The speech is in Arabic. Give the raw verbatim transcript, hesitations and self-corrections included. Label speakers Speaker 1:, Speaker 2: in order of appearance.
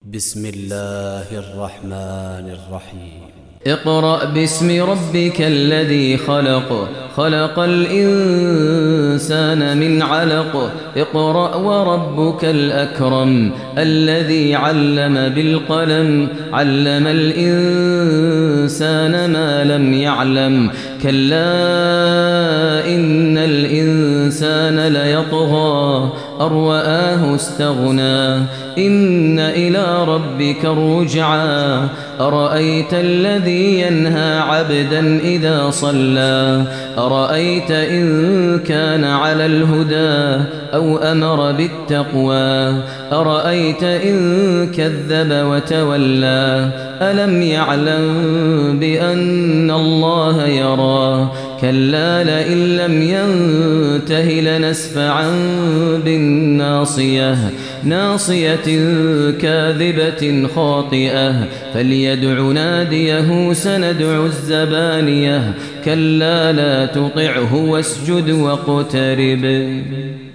Speaker 1: بسم الله الرحمن الرحيم
Speaker 2: اقرأ باسم ربك الذي خلق خلق الإنسان من علق اقرأ وربك الأكرم الذي علم بالقلم علم الإنسان ما لم يعلم كلا إن الإنسان ليطغى أن رآه استغنى إن إلى ربك الرجعى أرأيت الذي ينهى عبدا إذا صلى أرأيت إن كان على الهدى أو أمر بالتقوى أرأيت إن كذب وتولى ألم يعلم بأن الله يرى كلا لئن لم ينته لنسفعا بالناصية ناصية كاذبة خاطئة فليدع ناديه سندع الزبانية كلا لا تطعه واسجد واقترب.